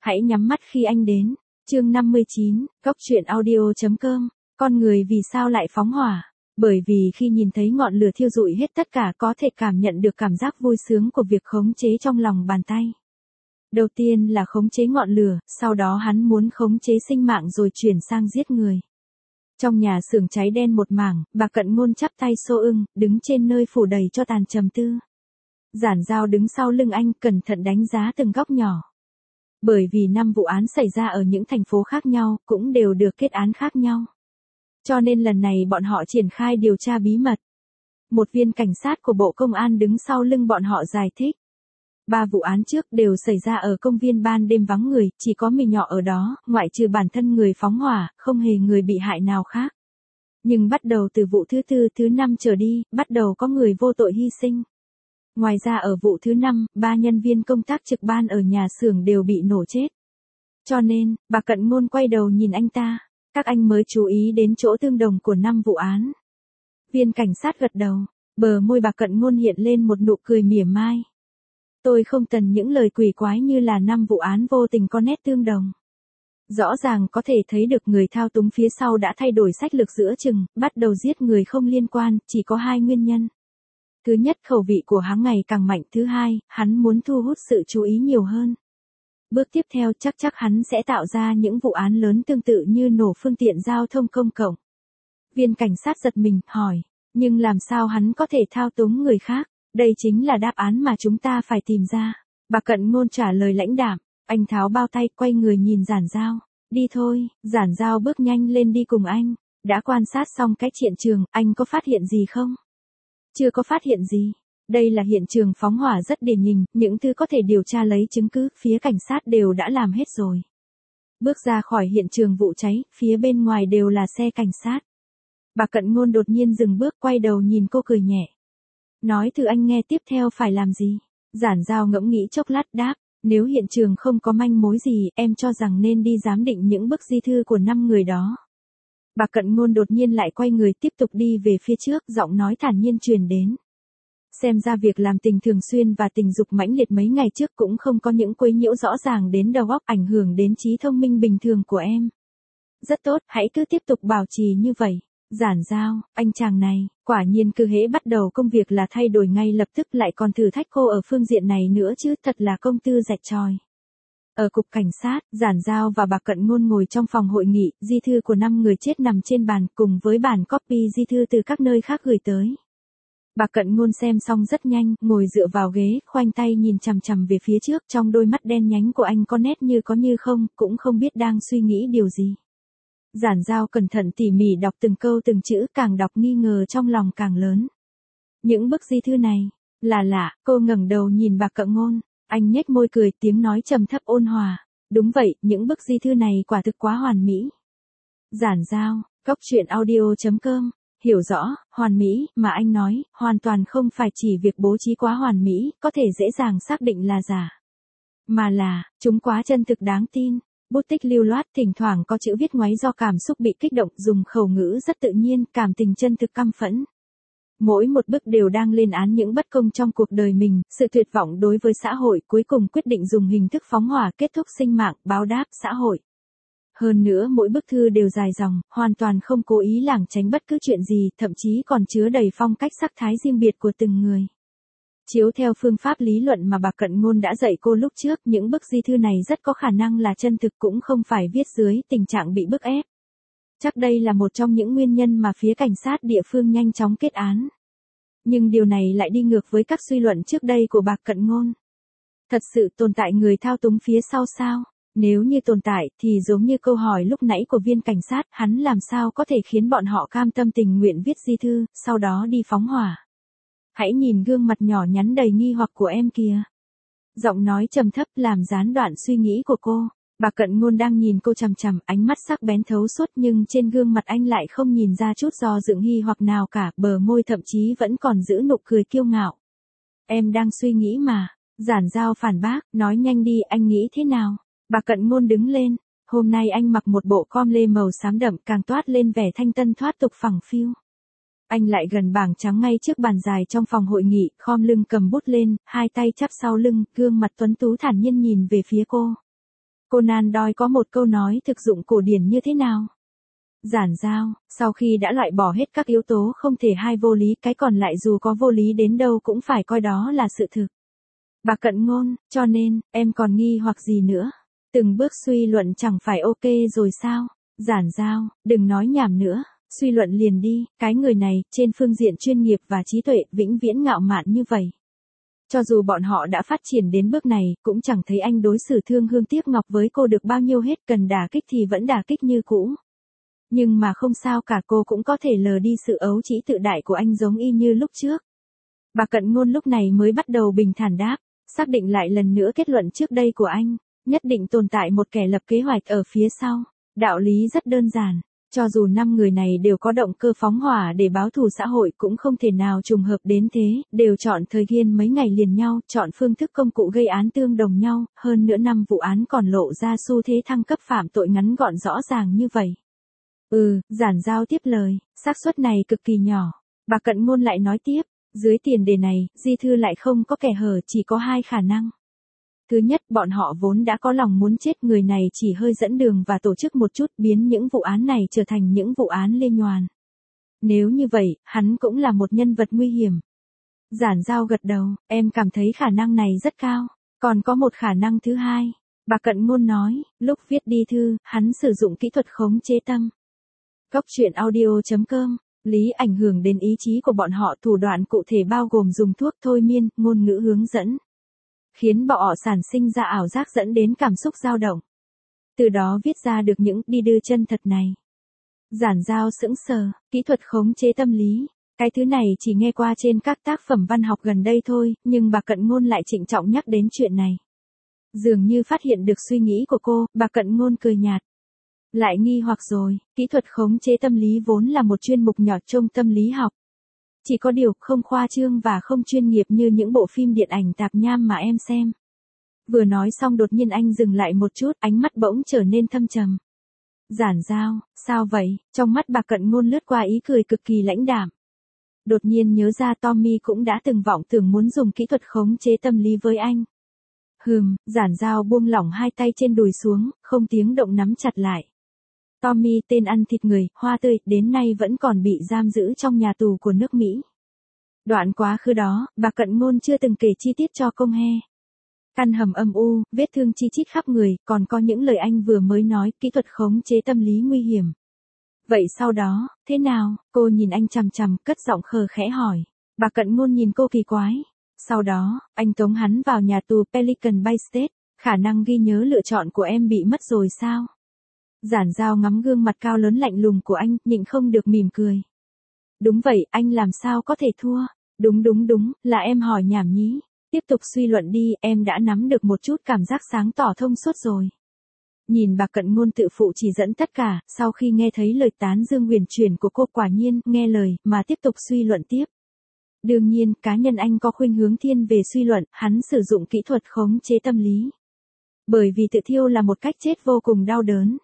Hãy nhắm mắt khi anh đến. Chương 59, Góc truyện audio.com. Con người vì sao lại phóng hỏa? Bởi vì khi nhìn thấy ngọn lửa thiêu rụi hết tất cả có thể cảm nhận được cảm giác vui sướng của việc khống chế trong lòng bàn tay. Đầu tiên là khống chế ngọn lửa, sau đó hắn muốn khống chế sinh mạng rồi chuyển sang giết người. Trong nhà xưởng cháy đen một mảng, bà Cận Ngôn chắp tay xô ưng, đứng trên nơi phủ đầy cho tàn trầm tư. Giản Dao đứng sau lưng anh cẩn thận đánh giá từng góc nhỏ. Bởi vì 5 vụ án xảy ra ở những thành phố khác nhau, cũng đều được kết án khác nhau. Cho nên lần này bọn họ triển khai điều tra bí mật. Một viên cảnh sát của Bộ Công an đứng sau lưng bọn họ giải thích. 3 vụ án trước đều xảy ra ở công viên ban đêm vắng người, chỉ có mình nhỏ ở đó, ngoại trừ bản thân người phóng hỏa, không hề người bị hại nào khác. Nhưng bắt đầu từ vụ thứ 4, thứ 5 trở đi, bắt đầu có người vô tội hy sinh. Ngoài ra ở vụ thứ 5, 3 nhân viên công tác trực ban ở nhà xưởng đều bị nổ chết. Cho nên, bà Cận Ngôn quay đầu nhìn anh ta, các anh mới chú ý đến chỗ tương đồng của 5 vụ án. Viên cảnh sát gật đầu, bờ môi bà Cận Ngôn hiện lên một nụ cười mỉa mai. Tôi không cần những lời quỷ quái như là 5 vụ án vô tình có nét tương đồng. Rõ ràng có thể thấy được người thao túng phía sau đã thay đổi sách lược giữa chừng, bắt đầu giết người không liên quan, chỉ có 2 nguyên nhân. Thứ nhất, khẩu vị của hắn ngày càng mạnh. Thứ hai, hắn muốn thu hút sự chú ý nhiều hơn. Bước tiếp theo chắc hắn sẽ tạo ra những vụ án lớn tương tự như nổ phương tiện giao thông công cộng. Viên cảnh sát giật mình, hỏi, nhưng làm sao hắn có thể thao túng người khác? Đây chính là đáp án mà chúng ta phải tìm ra. Bà Cận Ngôn trả lời lãnh đạm, anh tháo bao tay quay người nhìn Giản Dao. Đi thôi. Giản Dao bước nhanh lên đi cùng anh. Đã quan sát xong cái hiện trường, anh có phát hiện gì không? Chưa có phát hiện gì. Đây là hiện trường phóng hỏa rất điển hình, những thứ có thể điều tra lấy chứng cứ, phía cảnh sát đều đã làm hết rồi. Bước ra khỏi hiện trường vụ cháy, phía bên ngoài đều là xe cảnh sát. Bà Cận Ngôn đột nhiên dừng bước quay đầu nhìn cô cười nhẹ. Nói thử anh nghe tiếp theo phải làm gì? Giản Dao ngẫm nghĩ chốc lát đáp, nếu hiện trường không có manh mối gì, em cho rằng nên đi giám định những bức di thư của 5 người đó. Bà Cận Ngôn đột nhiên lại quay người tiếp tục đi về phía trước, giọng nói thản nhiên truyền đến. Xem ra việc làm tình thường xuyên và tình dục mãnh liệt mấy ngày trước cũng không có những quấy nhiễu rõ ràng đến đầu óc, ảnh hưởng đến trí thông minh bình thường của em. Rất tốt, hãy cứ tiếp tục bảo trì như vậy. Giản Dao, anh chàng này, quả nhiên cứ hễ bắt đầu công việc là thay đổi ngay lập tức, lại còn thử thách cô ở phương diện này nữa chứ, thật là công tư rạch ròi. Ở cục cảnh sát, Giản Dao và bà Cận Ngôn ngồi trong phòng hội nghị, di thư của 5 người chết nằm trên bàn cùng với bản copy di thư từ các nơi khác gửi tới. Bà Cận Ngôn xem xong rất nhanh, ngồi dựa vào ghế, khoanh tay nhìn chằm chằm về phía trước, trong đôi mắt đen nhánh của anh có nét như có như không, cũng không biết đang suy nghĩ điều gì. Giản Dao cẩn thận tỉ mỉ đọc từng câu từng chữ, càng đọc nghi ngờ trong lòng càng lớn. Những bức di thư này, là lạ, cô ngẩng đầu nhìn bà Cận Ngôn, anh nhếch môi cười, tiếng nói trầm thấp ôn hòa. Đúng vậy, những bức di thư này quả thực quá hoàn mỹ. Giản Dao, Góc truyện audio.com. Hiểu rõ, hoàn mỹ, mà anh nói, hoàn toàn không phải chỉ việc bố trí quá hoàn mỹ, có thể dễ dàng xác định là giả. Mà là, chúng quá chân thực đáng tin. Bút tích lưu loát, thỉnh thoảng có chữ viết ngoáy do cảm xúc bị kích động, dùng khẩu ngữ rất tự nhiên, cảm tình chân thực căm phẫn. Mỗi một bức đều đang lên án những bất công trong cuộc đời mình, sự tuyệt vọng đối với xã hội, cuối cùng quyết định dùng hình thức phóng hỏa kết thúc sinh mạng, báo đáp xã hội. Hơn nữa mỗi bức thư đều dài dòng, hoàn toàn không cố ý lảng tránh bất cứ chuyện gì, thậm chí còn chứa đầy phong cách sắc thái riêng biệt của từng người. Chiếu theo phương pháp lý luận mà bà Cận Ngôn đã dạy cô lúc trước, những bức di thư này rất có khả năng là chân thực, cũng không phải viết dưới tình trạng bị bức ép. Chắc đây là một trong những nguyên nhân mà phía cảnh sát địa phương nhanh chóng kết án. Nhưng điều này lại đi ngược với các suy luận trước đây của bà Cận Ngôn. Thật sự tồn tại người thao túng phía sau sao? Nếu như tồn tại thì giống như câu hỏi lúc nãy của viên cảnh sát, hắn làm sao có thể khiến bọn họ cam tâm tình nguyện viết di thư, sau đó đi phóng hỏa. Hãy nhìn gương mặt nhỏ nhắn đầy nghi hoặc của em kìa. Giọng nói trầm thấp làm gián đoạn suy nghĩ của cô. Bà Cận Ngôn đang nhìn cô chằm chằm, ánh mắt sắc bén thấu suốt, nhưng trên gương mặt anh lại không nhìn ra chút do dự nghi hoặc nào cả, bờ môi thậm chí vẫn còn giữ nụ cười kiêu ngạo. Em đang suy nghĩ mà. Giản Dao phản bác, nói nhanh đi, anh nghĩ thế nào? Bà Cận Ngôn đứng lên, hôm nay anh mặc một bộ com lê màu xám đậm, càng toát lên vẻ thanh tân thoát tục phẳng phiu. Anh lại gần bảng trắng ngay trước bàn dài trong phòng hội nghị, khom lưng cầm bút lên, hai tay chắp sau lưng, gương mặt tuấn tú thản nhiên nhìn về phía cô. Conan Doyle có một câu nói thực dụng cổ điển như thế nào? Giản giao, sau khi đã loại bỏ hết các yếu tố không thể hai vô lý, cái còn lại dù có vô lý đến đâu cũng phải coi đó là sự thực. Bà Cận Ngôn, cho nên, em còn nghi hoặc gì nữa? Từng bước suy luận chẳng phải ok rồi sao? Giản giao, đừng nói nhảm nữa, suy luận liền đi, cái người này, trên phương diện chuyên nghiệp và trí tuệ, vĩnh viễn ngạo mạn như vậy. Cho dù bọn họ đã phát triển đến bước này, cũng chẳng thấy anh đối xử thương hương tiếc ngọc với cô được bao nhiêu hết, cần đả kích thì vẫn đả kích như cũ. Nhưng mà không sao cả, cô cũng có thể lờ đi sự ấu trĩ tự đại của anh giống y như lúc trước. Bà Cận Ngôn lúc này mới bắt đầu bình thản đáp, xác định lại lần nữa kết luận trước đây của anh, nhất định tồn tại một kẻ lập kế hoạch ở phía sau. Đạo lý rất đơn giản, cho dù 5 người này đều có động cơ phóng hỏa để báo thù xã hội cũng không thể nào trùng hợp đến thế, đều chọn thời gian mấy ngày liền nhau, chọn phương thức công cụ gây án tương đồng nhau, hơn nữa 5 vụ án còn lộ ra xu thế thăng cấp phạm tội ngắn gọn rõ ràng như vậy. Giản giao tiếp lời, xác suất này cực kỳ nhỏ. Bà Cận Ngôn lại nói tiếp, dưới tiền đề này, di thư lại không có kẻ hở, chỉ có 2 khả năng. Thứ nhất, bọn họ vốn đã có lòng muốn chết, người này chỉ hơi dẫn đường và tổ chức một chút, biến những vụ án này trở thành những vụ án lê nhoàn. Nếu như vậy, hắn cũng là một nhân vật nguy hiểm. Giản giao gật đầu, em cảm thấy khả năng này rất cao. Còn có một khả năng thứ hai. Bà Cận Ngôn nói, lúc viết đi thư, hắn sử dụng kỹ thuật khống chế tâm. Góc truyện audio.com, lý ảnh hưởng đến ý chí của bọn họ, thủ đoạn cụ thể bao gồm dùng thuốc thôi miên, ngôn ngữ hướng dẫn. Khiến bọn họ sản sinh ra ảo giác dẫn đến cảm xúc dao động. Từ đó viết ra được những đi đưa chân thật này. Giản giao sững sờ, kỹ thuật khống chế tâm lý. Cái thứ này chỉ nghe qua trên các tác phẩm văn học gần đây thôi, nhưng bà Cận Ngôn lại trịnh trọng nhắc đến chuyện này. Dường như phát hiện được suy nghĩ của cô, bà Cận Ngôn cười nhạt. Lại nghi hoặc rồi, kỹ thuật khống chế tâm lý vốn là một chuyên mục nhỏ trong tâm lý học. Chỉ có điều không khoa trương và không chuyên nghiệp như những bộ phim điện ảnh tạp nham mà em xem. Vừa nói xong đột nhiên anh dừng lại một chút, ánh mắt bỗng trở nên thâm trầm. Giản giao, sao vậy? Trong mắt bà Cận Ngôn lướt qua ý cười cực kỳ lãnh đạm. Đột nhiên nhớ ra Tommy cũng đã từng vọng tưởng muốn dùng kỹ thuật khống chế tâm lý với anh. Giản giao buông lỏng hai tay trên đùi xuống, không tiếng động nắm chặt lại. Tommy, tên ăn thịt người, hoa tươi, đến nay vẫn còn bị giam giữ trong nhà tù của nước Mỹ. Đoạn quá khứ đó, bà Cận Ngôn chưa từng kể chi tiết cho công he. Căn hầm âm u, vết thương chi chít khắp người, còn có những lời anh vừa mới nói, kỹ thuật khống chế tâm lý nguy hiểm. Vậy sau đó, thế nào? Cô nhìn anh chằm chằm, cất giọng khờ khẽ hỏi. Bà Cận Ngôn nhìn cô kỳ quái. Sau đó, anh tống hắn vào nhà tù Pelican Bay State, khả năng ghi nhớ lựa chọn của em bị mất rồi sao? Giản giao ngắm gương mặt cao lớn lạnh lùng của anh, nhịn không được mỉm cười. Đúng vậy, anh làm sao có thể thua? Đúng, là em hỏi nhảm nhí. Tiếp tục suy luận đi, em đã nắm được một chút cảm giác sáng tỏ thông suốt rồi. Nhìn bà Cận Ngôn tự phụ chỉ dẫn tất cả, sau khi nghe thấy lời tán dương huyền chuyển của cô quả nhiên, nghe lời, mà tiếp tục suy luận tiếp. Đương nhiên, cá nhân anh có khuynh hướng thiên về suy luận, hắn sử dụng kỹ thuật khống chế tâm lý. Bởi vì tự thiêu là một cách chết vô cùng đau đớn.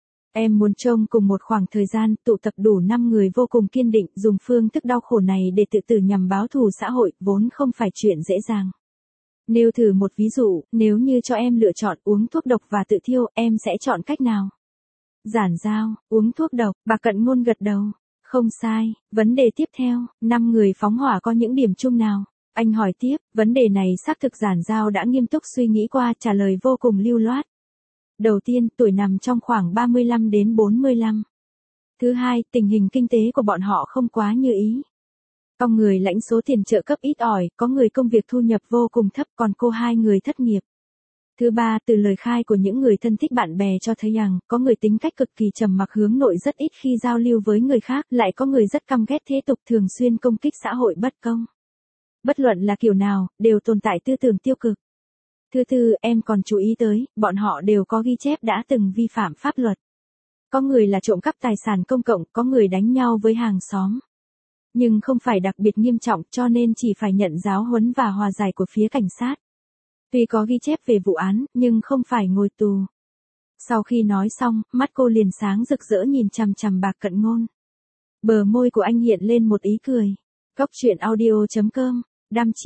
Em muốn trông cùng một khoảng thời gian, tụ tập đủ 5 người vô cùng kiên định, dùng phương thức đau khổ này để tự tử nhằm báo thù xã hội, vốn không phải chuyện dễ dàng. Nêu thử một ví dụ, nếu như cho em lựa chọn uống thuốc độc và tự thiêu, em sẽ chọn cách nào? Giản giao, uống thuốc độc, bà Cận Ngôn gật đầu. Không sai, vấn đề tiếp theo, 5 người phóng hỏa có những điểm chung nào? Anh hỏi tiếp, vấn đề này xác thực Giản giao đã nghiêm túc suy nghĩ qua, trả lời vô cùng lưu loát. Đầu tiên, tuổi nằm trong khoảng 35 đến 45. Thứ hai, tình hình kinh tế của bọn họ không quá như ý. Có người lãnh số tiền trợ cấp ít ỏi, có người công việc thu nhập vô cùng thấp, còn cô 2 người thất nghiệp. Thứ ba, từ lời khai của những người thân thích bạn bè cho thấy rằng, có người tính cách cực kỳ trầm mặc hướng nội rất ít khi giao lưu với người khác, lại có người rất căm ghét thế tục thường xuyên công kích xã hội bất công. Bất luận là kiểu nào, đều tồn tại tư tưởng tiêu cực. Thứ tư, em còn chú ý tới, bọn họ đều có ghi chép đã từng vi phạm pháp luật. Có người là trộm cắp tài sản công cộng, có người đánh nhau với hàng xóm. Nhưng không phải đặc biệt nghiêm trọng cho nên chỉ phải nhận giáo huấn và hòa giải của phía cảnh sát. Tuy có ghi chép về vụ án, nhưng không phải ngồi tù. Sau khi nói xong, mắt cô liền sáng rực rỡ nhìn chằm chằm bà Cận Ngôn. Bờ môi của anh hiện lên một ý cười. Góc truyện audio.com, đăm chiêu,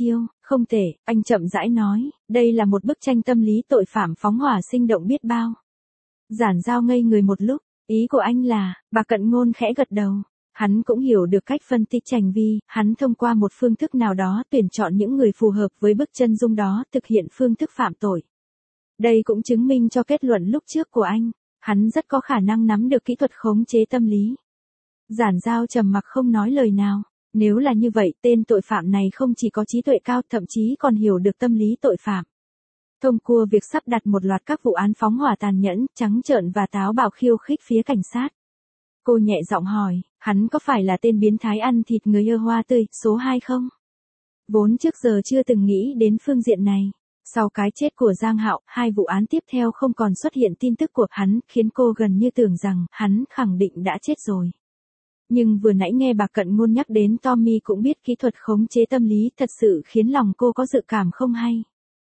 Không tệ, anh chậm rãi nói, đây là một bức tranh tâm lý tội phạm phóng hỏa sinh động biết bao. Giản Giao ngây người một lúc, ý của anh là, bà Cận Ngôn khẽ gật đầu. Hắn cũng hiểu được cách phân tích hành vi, hắn thông qua một phương thức nào đó tuyển chọn những người phù hợp với bức chân dung đó thực hiện phương thức phạm tội. Đây cũng chứng minh cho kết luận lúc trước của anh, hắn rất có khả năng nắm được kỹ thuật khống chế tâm lý. Giản Giao trầm mặc không nói lời nào. Nếu là như vậy, tên tội phạm này không chỉ có trí tuệ cao, thậm chí còn hiểu được tâm lý tội phạm. Thông qua việc sắp đặt một loạt các vụ án phóng hỏa tàn nhẫn, trắng trợn và táo bạo khiêu khích phía cảnh sát. Cô nhẹ giọng hỏi, hắn có phải là tên biến thái ăn thịt người ưa hoa tươi, số 2 không? Vốn trước giờ chưa từng nghĩ đến phương diện này. Sau cái chết của Giang Hạo, 2 vụ án tiếp theo không còn xuất hiện tin tức của hắn, khiến cô gần như tưởng rằng hắn khẳng định đã chết rồi. Nhưng vừa nãy nghe bà Cận Ngôn nhắc đến Tommy cũng biết kỹ thuật khống chế tâm lý, thật sự khiến lòng cô có dự cảm không hay.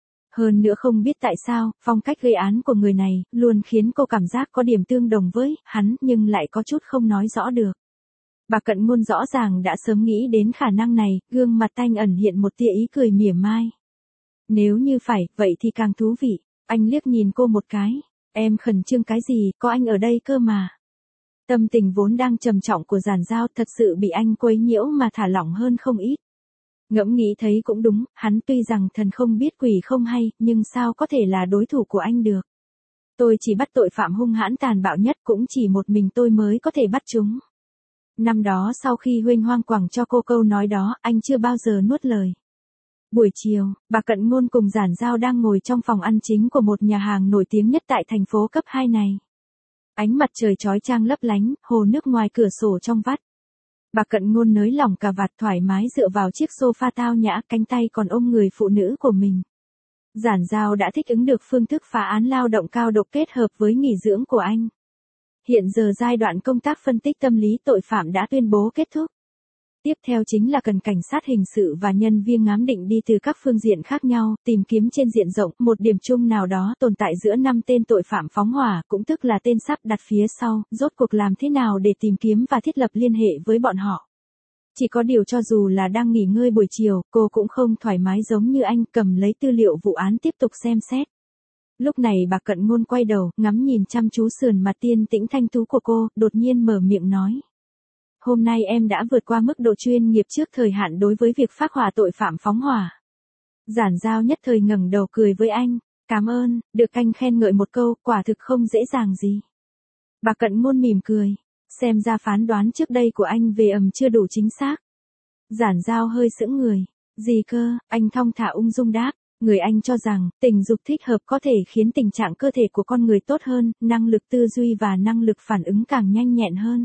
Hơn nữa không biết tại sao, phong cách gây án của người này luôn khiến cô cảm giác có điểm tương đồng với hắn nhưng lại có chút không nói rõ được. Bà Cận Ngôn rõ ràng đã sớm nghĩ đến khả năng này, gương mặt anh ẩn hiện một tia ý cười mỉa mai. Nếu như phải, vậy thì càng thú vị. Anh liếc nhìn cô một cái. Em khẩn trương cái gì, có anh ở đây cơ mà. Tâm tình vốn đang trầm trọng của Giản Giao thật sự bị anh quấy nhiễu mà thả lỏng hơn không ít. Ngẫm nghĩ thấy cũng đúng, hắn tuy rằng thần không biết quỷ không hay, nhưng sao có thể là đối thủ của anh được. Tôi chỉ bắt tội phạm hung hãn tàn bạo nhất, cũng chỉ một mình tôi mới có thể bắt chúng. Năm đó sau khi Huỳnh Hoang quẳng cho cô câu nói đó, anh chưa bao giờ nuốt lời. Buổi chiều, bà Cận Ngôn cùng Giản Giao đang ngồi trong phòng ăn chính của một nhà hàng nổi tiếng nhất tại thành phố cấp 2 này. Ánh mặt trời chói chang lấp lánh, hồ nước ngoài cửa sổ trong vắt. Bà Cận Ngôn nới lỏng cà vạt thoải mái dựa vào chiếc sofa tao nhã, cánh tay còn ôm người phụ nữ của mình. Giản Giao đã thích ứng được phương thức phá án lao động cao độ kết hợp với nghỉ dưỡng của anh. Hiện giờ giai đoạn công tác phân tích tâm lý tội phạm đã tuyên bố kết thúc. Tiếp theo chính là cần cảnh sát hình sự và nhân viên giám định đi từ các phương diện khác nhau, tìm kiếm trên diện rộng một điểm chung nào đó tồn tại giữa 5 tên tội phạm phóng hỏa, cũng tức là tên sắp đặt phía sau, rốt cuộc làm thế nào để tìm kiếm và thiết lập liên hệ với bọn họ. Chỉ có điều cho dù là đang nghỉ ngơi buổi chiều, cô cũng không thoải mái giống như anh, cầm lấy tư liệu vụ án tiếp tục xem xét. Lúc này bà Cận Ngôn quay đầu, ngắm nhìn chăm chú sườn mặt tiên tĩnh thanh tú của cô, đột nhiên mở miệng nói. Hôm nay em đã vượt qua mức độ chuyên nghiệp trước thời hạn đối với việc phác hỏa tội phạm phóng hỏa. Giản Giao nhất thời ngẩng đầu cười với anh, cảm ơn, được anh khen ngợi một câu, quả thực không dễ dàng gì. Bà Cận Ngôn mỉm cười, xem ra phán đoán trước đây của anh về chưa đủ chính xác. Giản Giao hơi sững người, gì cơ, anh thong thả ung dung đáp, người anh cho rằng, tình dục thích hợp có thể khiến tình trạng cơ thể của con người tốt hơn, năng lực tư duy và năng lực phản ứng càng nhanh nhẹn hơn.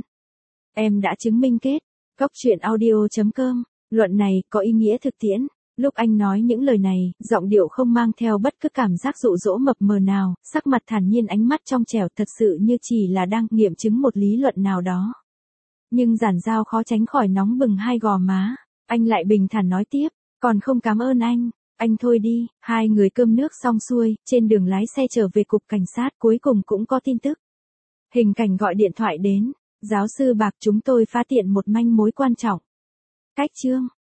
Em đã chứng minh kết. Góc truyện audio.com. Luận này có ý nghĩa thực tiễn. Lúc anh nói những lời này, giọng điệu không mang theo bất cứ cảm giác dụ dỗ mập mờ nào, sắc mặt thản nhiên, ánh mắt trong trẻo, thật sự như chỉ là đang nghiệm chứng một lý luận nào đó. Nhưng Giản Giao khó tránh khỏi nóng bừng hai gò má. Anh lại bình thản nói tiếp, còn không cảm ơn anh thôi đi. Hai người cơm nước xong xuôi, trên đường lái xe trở về cục cảnh sát, cuối cùng cũng có tin tức. Hình Cảnh gọi điện thoại đến. Giáo sư Bạc, chúng tôi phát hiện một manh mối quan trọng. Cách chương